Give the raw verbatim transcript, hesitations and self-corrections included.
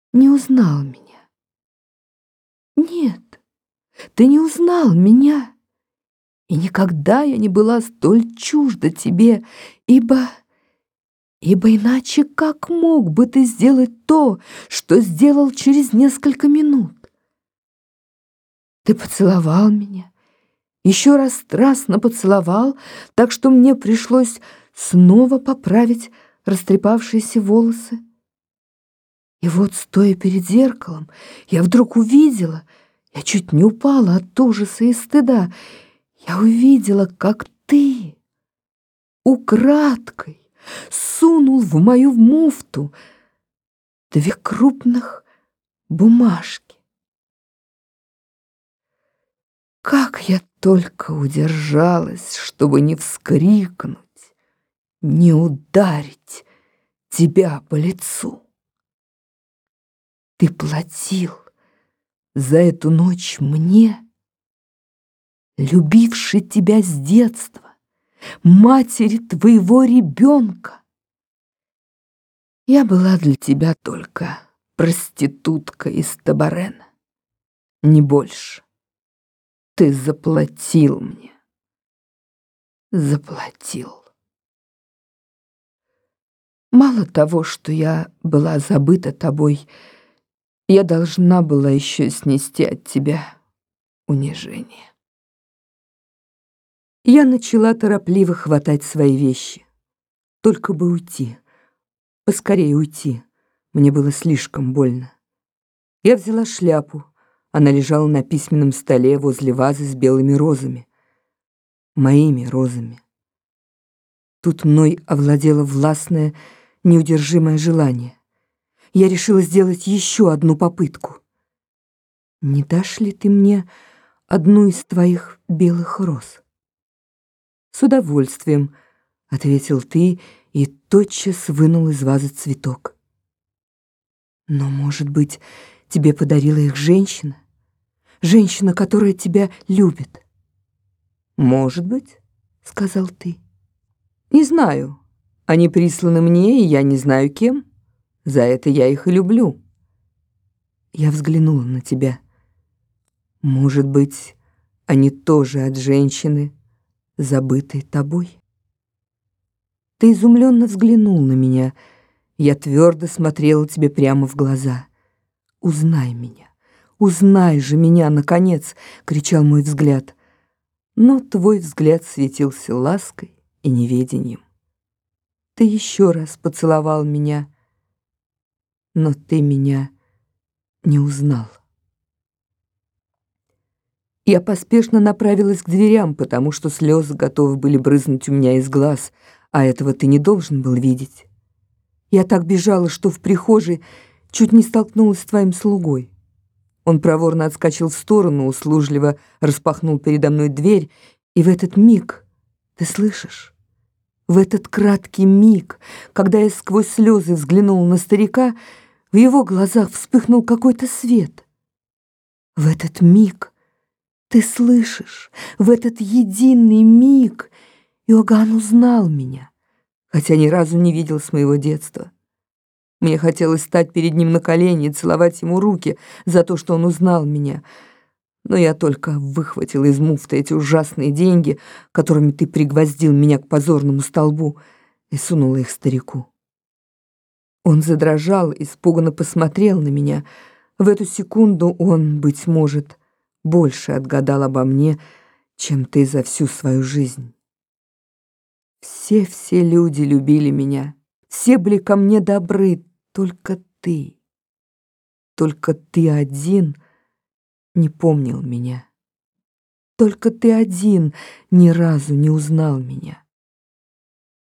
не узнал меня. Нет, ты не узнал меня, и никогда я не была столь чужда тебе, ибо... Ибо иначе как мог бы ты сделать то, что сделал через несколько минут? Ты поцеловал меня, еще раз страстно поцеловал, так что мне пришлось снова поправить растрепавшиеся волосы. И вот, стоя перед зеркалом, я вдруг увидела, я чуть не упала от ужаса и стыда, я увидела, как ты украдкой сунул в мою муфту две крупных бумажки. Как я только удержалась, чтобы не вскрикнуть, не ударить тебя по лицу. Ты платил за эту ночь мне, любившей тебя с детства, матери твоего ребенка. Я была для тебя только проститутка из Табарена, не больше. Ты заплатил мне, заплатил. Мало того, что я была забыта тобой, я должна была еще снести от тебя унижение. Я начала торопливо хватать свои вещи. Только бы уйти, поскорее уйти. Мне было слишком больно. Я взяла шляпу. Она лежала на письменном столе возле вазы с белыми розами. Моими розами. Тут мной овладело властное, неудержимое желание. Я решила сделать еще одну попытку. Не дашь ли ты мне одну из твоих белых роз? С удовольствием, — ответил ты и тотчас вынул из вазы цветок. Но, может быть, тебе подарила их женщина? Женщина, которая тебя любит? Может быть, — сказал ты. Не знаю. Они присланы мне, и я не знаю кем. За это я их и люблю. Я взглянула на тебя. Может быть, они тоже от женщины, забытой тобой? Ты изумленно взглянул на меня. Я твердо смотрела тебе прямо в глаза. «Узнай меня, узнай же меня, наконец!» — кричал мой взгляд. Но твой взгляд светился лаской и неведением. Ты еще раз поцеловал меня, но ты меня не узнал. Я поспешно направилась к дверям, потому что слезы готовы были брызнуть у меня из глаз, а этого ты не должен был видеть. Я так бежала, что в прихожей чуть не столкнулась с твоим слугой. Он проворно отскочил в сторону, услужливо распахнул передо мной дверь, и в этот миг, ты слышишь, в этот краткий миг, когда я сквозь слезы взглянула на старика, в его глазах вспыхнул какой-то свет. В этот миг, ты слышишь, в этот единый миг Иоганн узнал меня, хотя ни разу не видел с моего детства. Мне хотелось стать перед ним на колени и целовать ему руки за то, что он узнал меня. Но я только выхватила из муфты эти ужасные деньги, которыми ты пригвоздил меня к позорному столбу, и сунула их старику. Он задрожал, испуганно посмотрел на меня. В эту секунду он, быть может, больше отгадал обо мне, чем ты за всю свою жизнь. Все-все люди любили меня, все были ко мне добры, только ты, только ты один не помнил меня. Только ты один ни разу не узнал меня.